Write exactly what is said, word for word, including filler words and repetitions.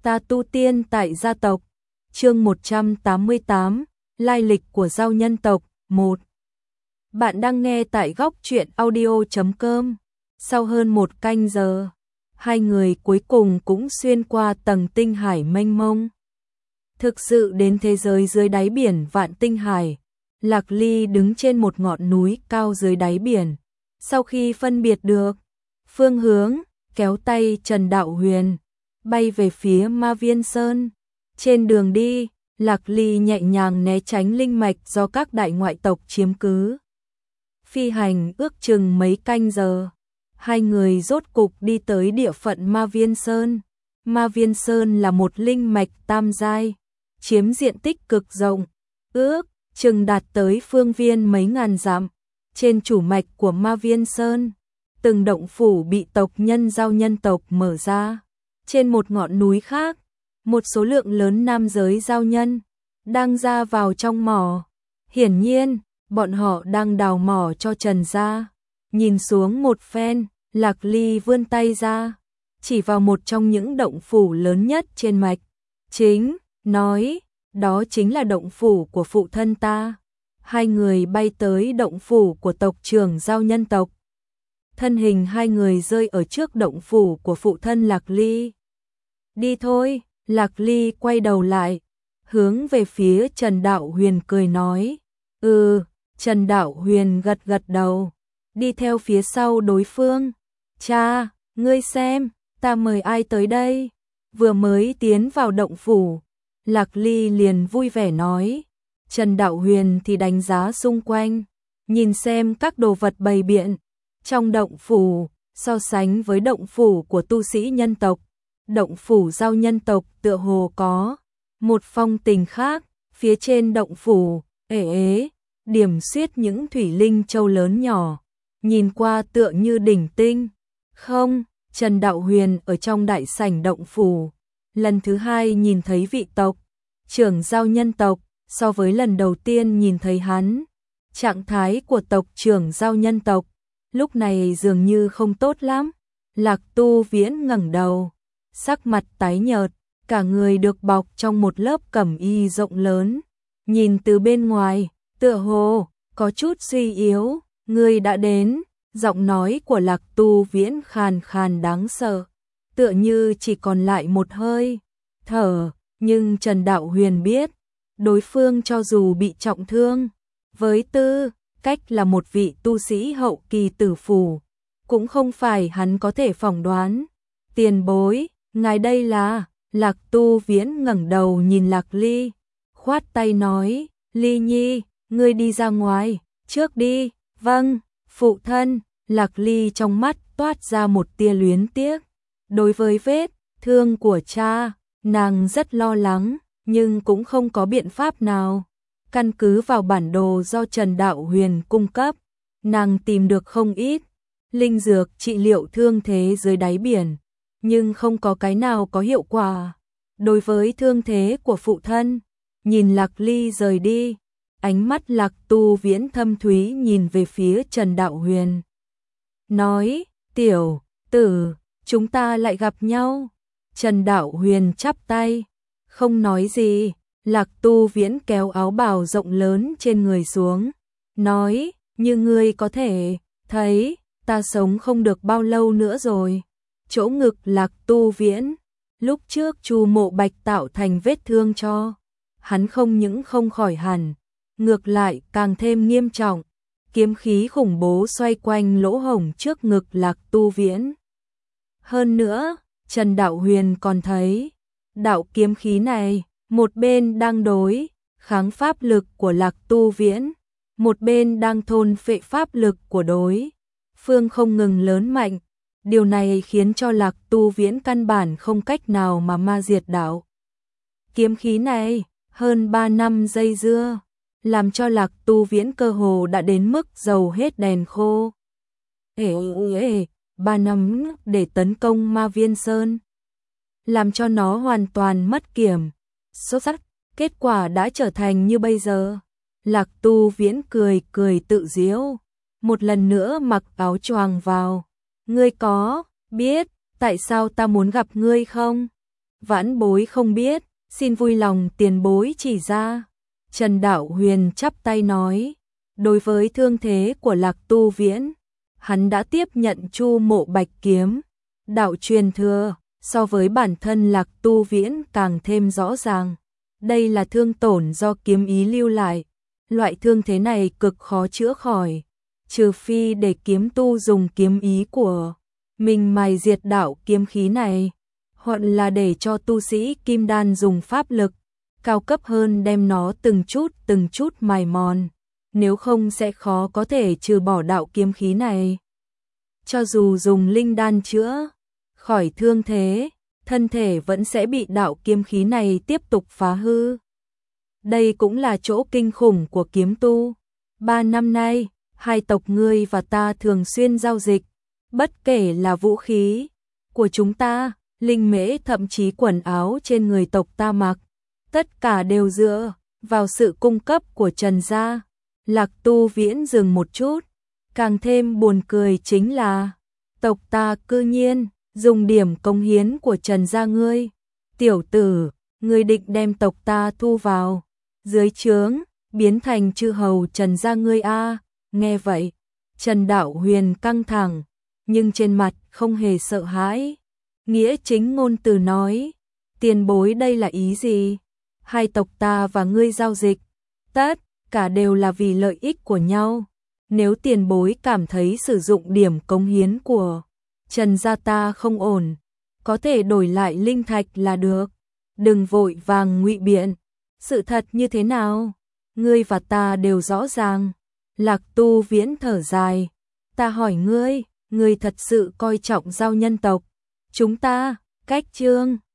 Ta tu tiên tại gia tộc. Chương một trăm tám mươi tám, lai lịch của giao nhân tộc. một. Bạn đang nghe tại góc truyện audio chấm com. Sau hơn một canh giờ, hai người cuối cùng cũng xuyên qua tầng tinh hải mênh mông. Thực sự đến thế giới dưới đáy biển vạn tinh hải. Lạc Ly đứng trên một ngọn núi cao dưới đáy biển. Sau khi phân biệt được phương hướng, kéo tay Trần Đạo Huyền, bay về phía Ma Viên Sơn. Trên đường đi, Lạc Ly nhẹ nhàng né tránh linh mạch do các đại ngoại tộc chiếm cứ. Phi hành ước chừng mấy canh giờ, hai người rốt cục đi tới địa phận Ma Viên Sơn. Ma Viên Sơn là một linh mạch tam giai, chiếm diện tích cực rộng, ước chừng đạt tới phương viên mấy ngàn dặm. Trên chủ mạch của Ma Viên Sơn, từng động phủ bị tộc nhân giao nhân tộc mở ra. Trên một ngọn núi khác, một số lượng lớn nam giới giao nhân đang ra vào trong mỏ. Hiển nhiên, bọn họ đang đào mỏ cho Trần gia. Nhìn xuống một phen, Lạc Ly vươn tay ra, chỉ vào một trong những động phủ lớn nhất trên mạch. Chính, nói, đó chính là động phủ của phụ thân ta. Hai người bay tới động phủ của tộc trưởng giao nhân tộc. Thân hình hai người rơi ở trước động phủ của phụ thân Lạc Ly. Đi thôi, Lạc Ly quay đầu lại, hướng về phía Trần Đạo Huyền cười nói. Ừ, Trần Đạo Huyền gật gật đầu, đi theo phía sau đối phương. Cha, ngươi xem, ta mời ai tới đây? Vừa mới tiến vào động phủ, Lạc Ly liền vui vẻ nói. Trần Đạo Huyền thì đánh giá xung quanh, nhìn xem các đồ vật bày biện trong động phủ, so sánh với động phủ của tu sĩ nhân tộc. Động phủ giao nhân tộc tựa hồ có một phong tình khác. Phía trên động phủ, ế ế, điểm xuyết những thủy linh châu lớn nhỏ, nhìn qua tựa như đỉnh tinh. Không, Trần Đạo Huyền ở trong đại sảnh động phủ, lần thứ hai nhìn thấy vị tộc trưởng giao nhân tộc. So với lần đầu tiên nhìn thấy hắn, trạng thái của tộc trưởng giao nhân tộc lúc này dường như không tốt lắm. Lạc Tu Viễn ngẩng đầu, sắc mặt tái nhợt, cả người được bọc trong một lớp cẩm y rộng lớn, nhìn từ bên ngoài, tựa hồ có chút suy yếu. Ngươi đã đến. Giọng nói của Lạc Tu Viễn khàn khàn đáng sợ, tựa như chỉ còn lại một hơi thở. Nhưng Trần Đạo Huyền biết, đối phương cho dù bị trọng thương, với tư cách là một vị tu sĩ hậu kỳ tử phủ, cũng không phải hắn có thể phỏng đoán. Tiền bối, ngài đây là? Lạc Tu Viễn ngẩng đầu nhìn Lạc Ly, khoát tay nói. Ly Nhi, ngươi đi ra ngoài trước đi. Vâng, phụ thân. Lạc Ly trong mắt toát ra một tia luyến tiếc. Đối với vết thương của cha, nàng rất lo lắng, nhưng cũng không có biện pháp nào. Căn cứ vào bản đồ do Trần Đạo Huyền cung cấp, nàng tìm được không ít linh dược trị liệu thương thế dưới đáy biển, nhưng không có cái nào có hiệu quả đối với thương thế của phụ thân. Nhìn Lạc Ly rời đi, ánh mắt Lạc Tu Viễn thâm thúy nhìn về phía Trần Đạo Huyền, nói. Tiểu tử, chúng ta lại gặp nhau. Trần Đạo Huyền chắp tay, không nói gì. Lạc Tu Viễn kéo áo bào rộng lớn trên người xuống, nói. Như ngươi có thể thấy, ta sống không được bao lâu nữa rồi. Chỗ ngực Lạc Tu Viễn, lúc trước Chu Mộ Bạch tạo thành vết thương cho hắn không những không khỏi hẳn, ngược lại càng thêm nghiêm trọng. Kiếm khí khủng bố xoay quanh lỗ hổng trước ngực Lạc Tu Viễn. Hơn nữa, Trần Đạo Huyền còn thấy, đạo kiếm khí này, một bên đang đối kháng pháp lực của Lạc Tu Viễn, một bên đang thôn phệ pháp lực của đối phương không ngừng lớn mạnh. Điều này khiến cho Lạc Tu Viễn căn bản không cách nào mà ma diệt đạo kiếm khí này. Hơn ba năm dây dưa, làm cho Lạc Tu Viễn cơ hồ đã đến mức dầu hết đèn khô. Ê ê, ba năm để tấn công Ma Viên Sơn, làm cho nó hoàn toàn mất kiểm soát, kết quả đã trở thành như bây giờ. Lạc Tu Viễn cười cười tự giễu, một lần nữa mặc áo choàng vào. Ngươi có biết tại sao ta muốn gặp ngươi không? Vãn bối không biết, xin vui lòng tiền bối chỉ ra. Trần Đạo Huyền chắp tay nói, đối với thương thế của Lạc Tu Viễn, hắn đã tiếp nhận Chu Mộ Bạch kiếm, đạo truyền thừa, so với bản thân Lạc Tu Viễn càng thêm rõ ràng. Đây là thương tổn do kiếm ý lưu lại, loại thương thế này cực khó chữa khỏi, trừ phi để kiếm tu dùng kiếm ý của mình mài diệt đạo kiếm khí này, hoặc là để cho tu sĩ kim đan dùng pháp lực cao cấp hơn đem nó từng chút từng chút mài mòn, nếu không sẽ khó có thể trừ bỏ đạo kiếm khí này. Cho dù dùng linh đan chữa khỏi thương thế, thân thể vẫn sẽ bị đạo kiếm khí này tiếp tục phá hư. Đây cũng là chỗ kinh khủng của kiếm tu. Ba năm nay, hai tộc ngươi và ta thường xuyên giao dịch, bất kể là vũ khí của chúng ta, linh mễ thậm chí quần áo trên người tộc ta mặc, tất cả đều dựa vào sự cung cấp của Trần gia. Lạc Tu Viễn dừng một chút, càng thêm buồn cười chính là tộc ta cư nhiên dùng điểm công hiến của Trần gia ngươi. Tiểu tử, ngươi định đem tộc ta thu vào dưới trướng, biến thành chư hầu Trần gia ngươi a? Nghe vậy, Trần Đạo Huyền căng thẳng, nhưng trên mặt không hề sợ hãi. Nghĩa chính ngôn từ nói, tiền bối đây là ý gì? Hai tộc ta và ngươi giao dịch, tất cả đều là vì lợi ích của nhau. Nếu tiền bối cảm thấy sử dụng điểm cống hiến của Trần gia ta không ổn, có thể đổi lại linh thạch là được. Đừng vội vàng ngụy biện, sự thật như thế nào, ngươi và ta đều rõ ràng. Lạc Tu Viễn thở dài, ta hỏi ngươi, ngươi thật sự coi trọng giao nhân tộc chúng ta? Cách chương